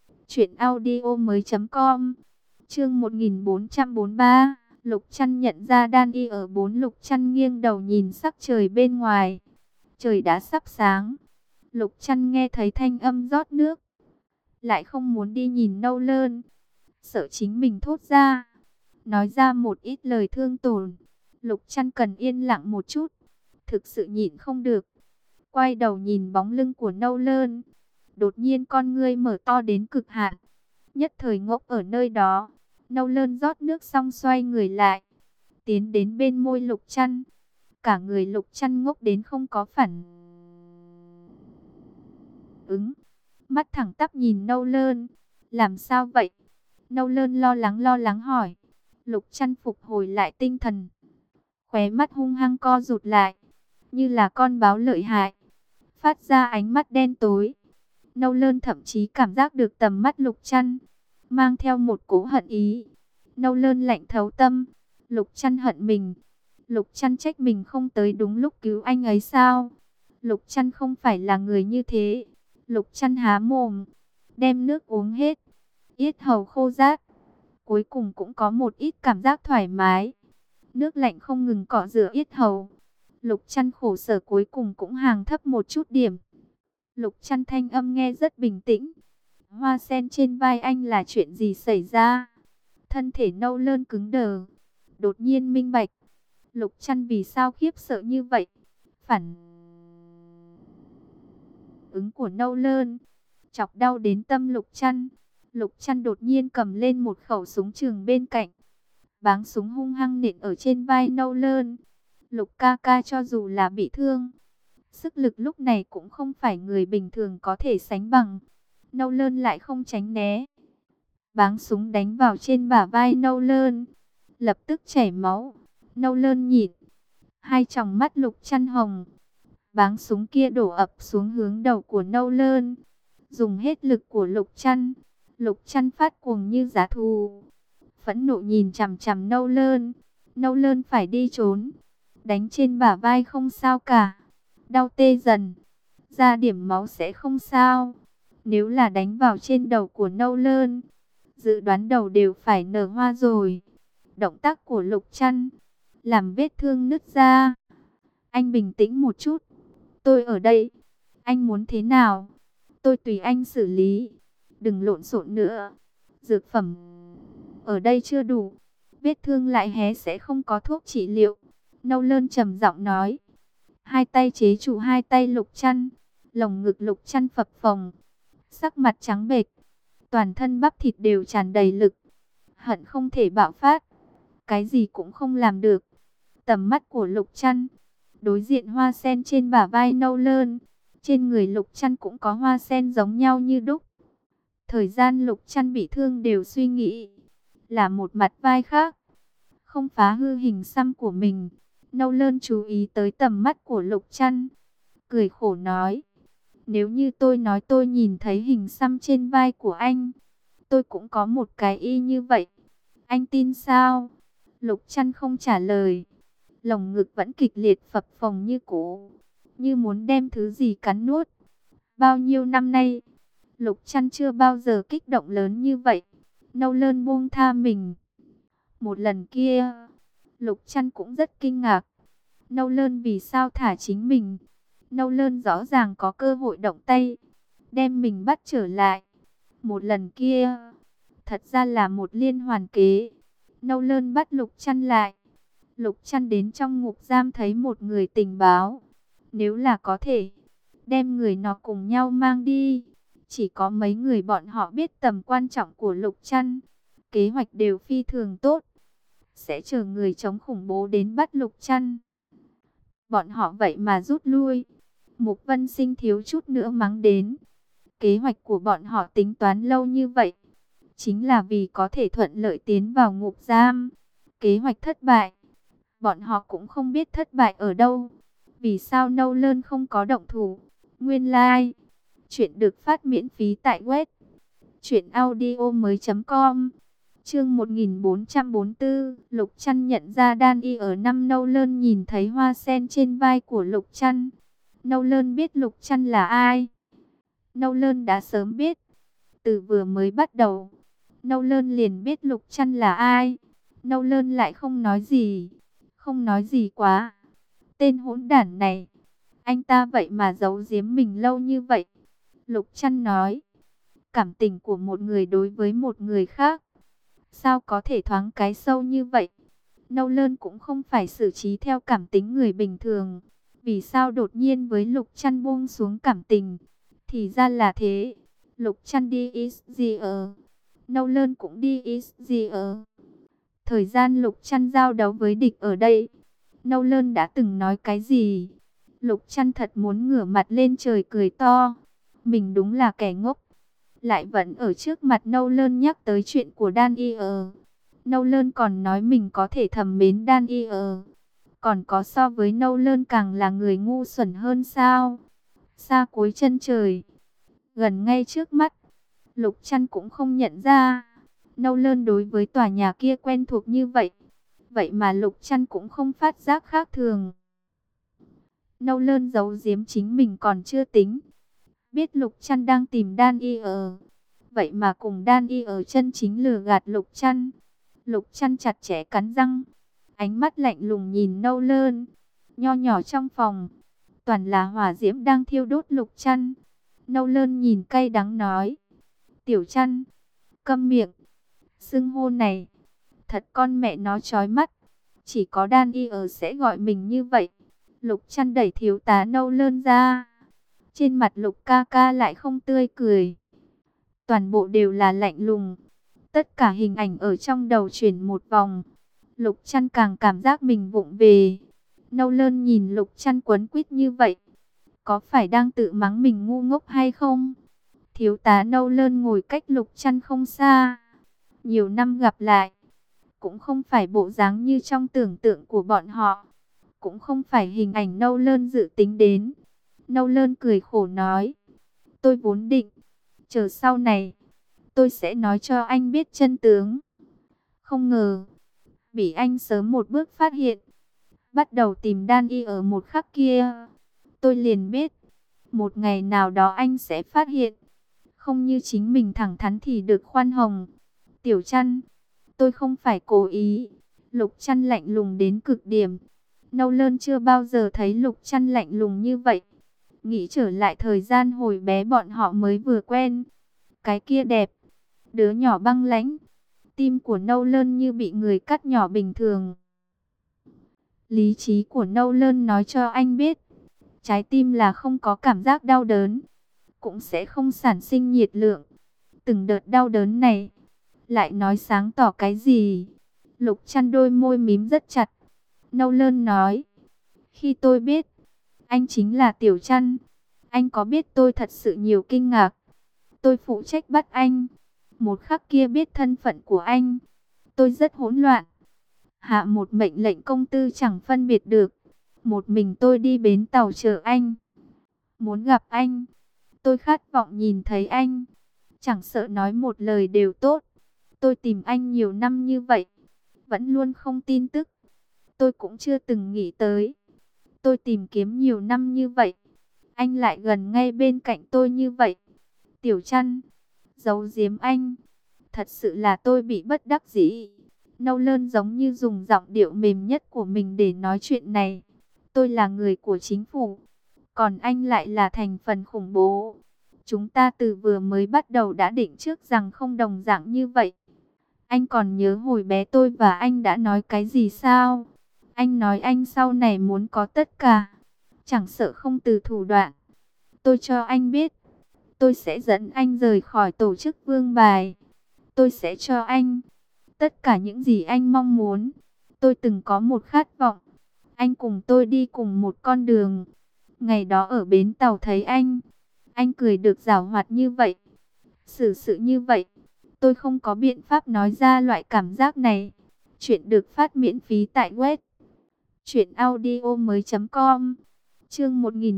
truyệnaudiomoi.com. Chương 1443. Lục Trăn nhận ra đan y ở 4. Lục Trăn nghiêng đầu nhìn sắc trời bên ngoài. Trời đã sắp sáng. Lục Trăn nghe thấy thanh âm rót nước, lại không muốn đi nhìn nâu lơn, sợ chính mình thốt ra, nói ra một ít lời thương tổn. Lục Trăn cần yên lặng một chút, thực sự nhịn không được. Quay đầu nhìn bóng lưng của nâu lơn, đột nhiên con ngươi mở to đến cực hạn, nhất thời ngốc ở nơi đó. Nâu lơn rót nước xong xoay người lại, tiến đến bên môi Lục Trăn. Cả người Lục Trăn ngốc đến không có phản ứng, mắt thẳng tắp nhìn nâu lơn. Làm sao vậy? Nâu lơn lo lắng hỏi. Lục Trăn phục hồi lại tinh thần, khóe mắt hung hăng co rụt lại, như là con báo lợi hại, phát ra ánh mắt đen tối. Nâu lơn thậm chí cảm giác được tầm mắt Lục Trăn mang theo một cỗ hận ý. Nâu lơn lạnh thấu tâm. Lục Trăn hận mình. Lục Trăn trách mình không tới đúng lúc cứu anh ấy sao? Lục Trăn không phải là người như thế. Lục Trăn há mồm, đem nước uống hết, yết hầu khô rát. Cuối cùng cũng có một ít cảm giác thoải mái. Nước lạnh không ngừng cọ rửa yết hầu. Lục Trăn khổ sở cuối cùng cũng hàng thấp một chút điểm. Lục Trăn thanh âm nghe rất bình tĩnh. Hoa sen trên vai anh là chuyện gì xảy ra? Thân thể nâu lơn cứng đờ, đột nhiên minh bạch. Lục Trăn vì sao khiếp sợ như vậy? Phản ứng của nâu lơn chọc đau đến tâm Lục Trăn. Lục Trăn đột nhiên cầm lên một khẩu súng trường bên cạnh, Báng súng hung hăng nện ở trên vai Nâu Lơn. Lục ca ca cho dù là bị thương, sức lực lúc này cũng không phải người bình thường có thể sánh bằng. Nâu Lơn lại không tránh né. Báng súng đánh vào trên bả vai Nâu Lơn, lập tức chảy máu. Nâu Lơn nhịn, hai tròng mắt Lục Chăn hồng. Báng súng kia đổ ập xuống hướng đầu của Nâu Lơn, dùng hết lực của Lục Chăn. Lục Chăn phát cuồng như giá thú, phẫn nộ nhìn chằm chằm Nâu Lơn. Nâu Lơn phải đi trốn. Đánh trên bả vai không sao cả, đau tê dần, ra điểm máu sẽ không sao. Nếu là đánh vào trên đầu của Nâu Lơn, dự đoán đầu đều phải nở hoa rồi. Động tác của Lục Chăn làm vết thương nứt ra. Anh bình tĩnh một chút, tôi ở đây, anh muốn thế nào tôi tùy anh xử lý, đừng lộn xộn nữa. Dược phẩm ở đây chưa đủ, vết thương lại hé sẽ không có thuốc trị liệu. Nâu Lơn trầm giọng nói. Hai tay chế trụ hai tay Lục Chăn, lồng ngực Lục Chăn phập phồng, sắc mặt trắng bệch, toàn thân bắp thịt đều tràn đầy lực, hận không thể bạo phát, cái gì cũng không làm được. Tầm mắt của Lục Chăn đối diện hoa sen trên bả vai Nâu Lơn, trên người Lục Chăn cũng có hoa sen giống nhau như đúc. Thời gian Lục Chăn bị thương đều suy nghĩ là một mặt vai khác, không phá hư hình xăm của mình. Nâu Lơn chú ý tới tầm mắt của Lục Chăn, cười khổ nói. Nếu như tôi nói tôi nhìn thấy hình xăm trên vai của anh, tôi cũng có một cái y như vậy, anh tin sao? Lục Chăn không trả lời, lồng ngực vẫn kịch liệt phập phồng như cũ, như muốn đem thứ gì cắn nuốt. Bao nhiêu năm nay, Lục Chăn chưa bao giờ kích động lớn như vậy. Nâu Lơn buông tha mình. Một lần kia, Lục Chăn cũng rất kinh ngạc. Nâu Lơn vì sao thả chính mình? Nâu Lơn rõ ràng có cơ hội động tay, đem mình bắt trở lại. Một lần kia, thật ra là một liên hoàn kế. Nâu Lơn bắt Lục Chăn lại. Lục Chăn đến trong ngục giam thấy một người tình báo. Nếu là có thể, đem người nó cùng nhau mang đi. Chỉ có mấy người bọn họ biết tầm quan trọng của Lục Chăn. Kế hoạch đều phi thường tốt, sẽ chờ người chống khủng bố đến bắt Lục Chăn. Bọn họ vậy mà rút lui. Mục Vân Sinh thiếu chút nữa mắng đến. Kế hoạch của bọn họ tính toán lâu như vậy, chính là vì có thể thuận lợi tiến vào ngục giam. Kế hoạch thất bại, bọn họ cũng không biết thất bại ở đâu. Vì sao Nâu Lơn không có động thủ? Nguyên lai, chuyện được phát miễn phí tại web truyệnaudiomoi.com. Chương 1444, Lục Chăn nhận ra đan y ở năm. Nâu Lơn nhìn thấy hoa sen trên vai của Lục Chăn. Nâu Lơn biết Lục Chăn là ai. Nâu Lơn đã sớm biết. Từ vừa mới bắt đầu, Nâu Lơn liền biết Lục Chăn là ai. Nâu Lơn lại không nói gì. Không nói gì quá. Tên hỗn đản này, anh ta vậy mà giấu giếm mình lâu như vậy. Lục Chăn nói. Cảm tình của một người đối với một người khác, sao có thể thoáng cái sâu như vậy? Nâu Lơn cũng không phải xử trí theo cảm tính người bình thường. Vì sao đột nhiên với Lục Chăn buông xuống cảm tình? Thì ra là thế. Lục Chăn đi easier, Nâu Lơn cũng đi easier. Thời gian Lục Chăn giao đấu với địch ở đây, Nâu Lơn đã từng nói cái gì? Lục Chăn thật muốn ngửa mặt lên trời cười to. Mình đúng là kẻ ngốc, lại vẫn ở trước mặt Nâu Lơn nhắc tới chuyện của Đan Y. Nâu Lơn còn nói mình có thể thầm mến Đan Y. Còn có so với Nâu Lơn càng là người ngu xuẩn hơn sao? Xa cuối chân trời, gần ngay trước mắt, Lục Chăn cũng không nhận ra. Nâu Lơn đối với tòa nhà kia quen thuộc như vậy, vậy mà Lục Chăn cũng không phát giác khác thường. Nâu Lơn giấu giếm chính mình còn chưa tính, biết Lục Chăn đang tìm Đan Y. Vậy mà cùng Đan Y chân chính lừa gạt Lục Chăn. Lục Chăn chặt chẽ cắn răng, ánh mắt lạnh lùng nhìn Nâu Lơn. Nho nhỏ trong phòng, toàn là hỏa diễm đang thiêu đốt Lục Chăn. Nâu Lơn nhìn cay đắng nói. Tiểu Chăn, câm miệng. Xưng hô này, thật con mẹ nó chói mắt. Chỉ có Đan Y sẽ gọi mình như vậy. Lục Chăn đẩy thiếu tá Nâu Lơn ra. Trên mặt Lục ca ca lại không tươi cười, toàn bộ đều là lạnh lùng. Tất cả hình ảnh ở trong đầu chuyển một vòng. Lục Trăn càng cảm giác mình vụng về. Nâu Lơn nhìn Lục Trăn quấn quýt như vậy, có phải đang tự mắng mình ngu ngốc hay không? Thiếu tá Nâu Lơn ngồi cách Lục Trăn không xa. Nhiều năm gặp lại, cũng không phải bộ dáng như trong tưởng tượng của bọn họ, cũng không phải hình ảnh Nâu Lơn dự tính đến. Nâu Lơn cười khổ nói, tôi vốn định, chờ sau này, tôi sẽ nói cho anh biết chân tướng. Không ngờ, bị anh sớm một bước phát hiện, bắt đầu tìm đan y ở một khắc kia. Tôi liền biết, một ngày nào đó anh sẽ phát hiện, không như chính mình thẳng thắn thì được khoan hồng. Tiểu Trăn, tôi không phải cố ý. Lục Trăn lạnh lùng đến cực điểm. Nâu Lơn chưa bao giờ thấy Lục Trăn lạnh lùng như vậy. Nghĩ trở lại thời gian hồi bé bọn họ mới vừa quen. Cái kia đẹp, đứa nhỏ băng lãnh. Tim của Nâu Lơn như bị người cắt nhỏ bình thường. Lý trí của Nâu Lơn nói cho anh biết, trái tim là không có cảm giác đau đớn, cũng sẽ không sản sinh nhiệt lượng. Từng đợt đau đớn này, lại nói sáng tỏ cái gì? Lục Trăn đôi môi mím rất chặt. Nâu Lơn nói, khi tôi biết, anh chính là Tiểu Trăn, anh có biết tôi thật sự nhiều kinh ngạc. Tôi phụ trách bắt anh. Một khắc kia biết thân phận của anh, tôi rất hỗn loạn. Hạ một mệnh lệnh công tư chẳng phân biệt được. Một mình tôi đi bến tàu chờ anh. Muốn gặp anh. Tôi khát vọng nhìn thấy anh. Chẳng sợ nói một lời đều tốt. Tôi tìm anh nhiều năm như vậy, vẫn luôn không tin tức. Tôi cũng chưa từng nghĩ tới. Tôi tìm kiếm nhiều năm như vậy, anh lại gần ngay bên cạnh tôi như vậy. Tiểu Trăn, giấu giếm anh, thật sự là tôi bị bất đắc dĩ. Nâu Lơn giống như dùng giọng điệu mềm nhất của mình để nói chuyện này. Tôi là người của chính phủ, còn anh lại là thành phần khủng bố. Chúng ta từ vừa mới bắt đầu đã định trước rằng không đồng dạng như vậy. Anh còn nhớ hồi bé tôi và anh đã nói cái gì sao? Anh nói anh sau này muốn có tất cả, chẳng sợ không từ thủ đoạn. Tôi cho anh biết, tôi sẽ dẫn anh rời khỏi tổ chức Vương Bài. Tôi sẽ cho anh tất cả những gì anh mong muốn. Tôi từng có một khát vọng, anh cùng tôi đi cùng một con đường. Ngày đó ở bến tàu thấy anh cười được giảo hoạt như vậy, xử sự như vậy. Tôi không có biện pháp nói ra loại cảm giác này. Chuyện được phát miễn phí tại web truyệnaudiomoi.com. Chương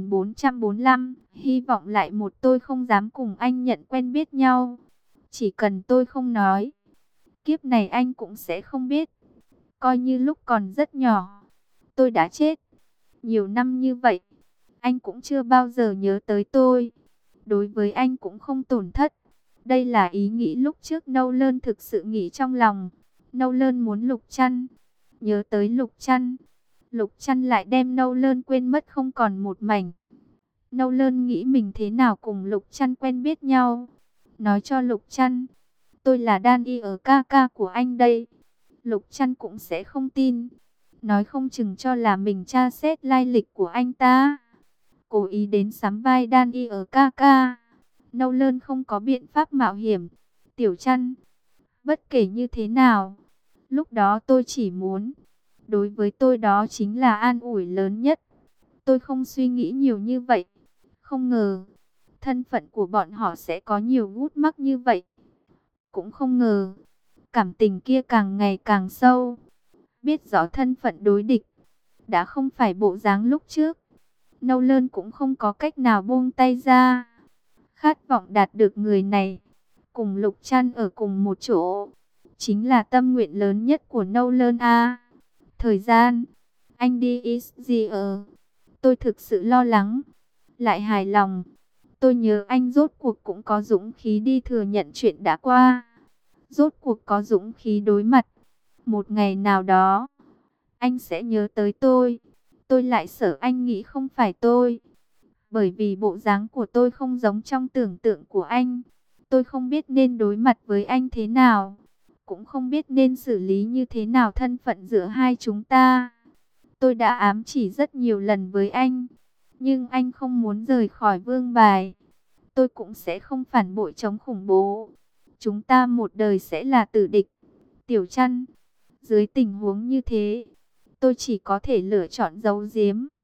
1445, hy vọng lại một tôi không dám cùng anh nhận quen biết nhau. Chỉ cần tôi không nói, kiếp này anh cũng sẽ không biết. Coi như lúc còn rất nhỏ, tôi đã chết. Nhiều năm như vậy, anh cũng chưa bao giờ nhớ tới tôi. Đối với anh cũng không tổn thất. Đây là ý nghĩ lúc trước Nâu Lơn thực sự nghĩ trong lòng. Nâu Lơn muốn Lục Trăn. Nhớ tới Lục Trăn, Lục Trăn lại đem Nâu Lơn quên mất không còn một mảnh. Nâu Lơn nghĩ mình thế nào cùng Lục Trăn quen biết nhau. Nói cho Lục Trăn, tôi là đan y ở ca ca của anh đây. Lục Trăn cũng sẽ không tin. Nói không chừng cho là mình tra xét lai lịch của anh ta, cố ý đến sắm vai đan y ở ca ca. Nâu Lơn không có biện pháp mạo hiểm. Tiểu Trăn, bất kể như thế nào, lúc đó tôi chỉ muốn, đối với tôi đó chính là an ủi lớn nhất. Tôi không suy nghĩ nhiều như vậy. Không ngờ, thân phận của bọn họ sẽ có nhiều gút mắc như vậy. Cũng không ngờ, cảm tình kia càng ngày càng sâu. Biết rõ thân phận đối địch, đã không phải bộ dáng lúc trước. Nâu Lơn cũng không có cách nào buông tay ra. Khát vọng đạt được người này, cùng Lục Trăn ở cùng một chỗ, chính là tâm nguyện lớn nhất của Nâu Lơn a. Thời gian, anh đi Israel, tôi thực sự lo lắng, lại hài lòng. Tôi nhớ anh rốt cuộc cũng có dũng khí đi thừa nhận chuyện đã qua. Rốt cuộc có dũng khí đối mặt. Một ngày nào đó, anh sẽ nhớ tới tôi. Tôi lại sợ anh nghĩ không phải tôi. Bởi vì bộ dáng của tôi không giống trong tưởng tượng của anh. Tôi không biết nên đối mặt với anh thế nào, cũng không biết nên xử lý như thế nào thân phận giữa hai chúng ta. Tôi đã ám chỉ rất nhiều lần với anh, nhưng anh không muốn rời khỏi Vương Bài. Tôi cũng sẽ không phản bội chống khủng bố. Chúng ta một đời sẽ là tử địch. Tiểu Trăn, Dưới tình huống như thế, tôi chỉ có thể lựa chọn giấu giếm.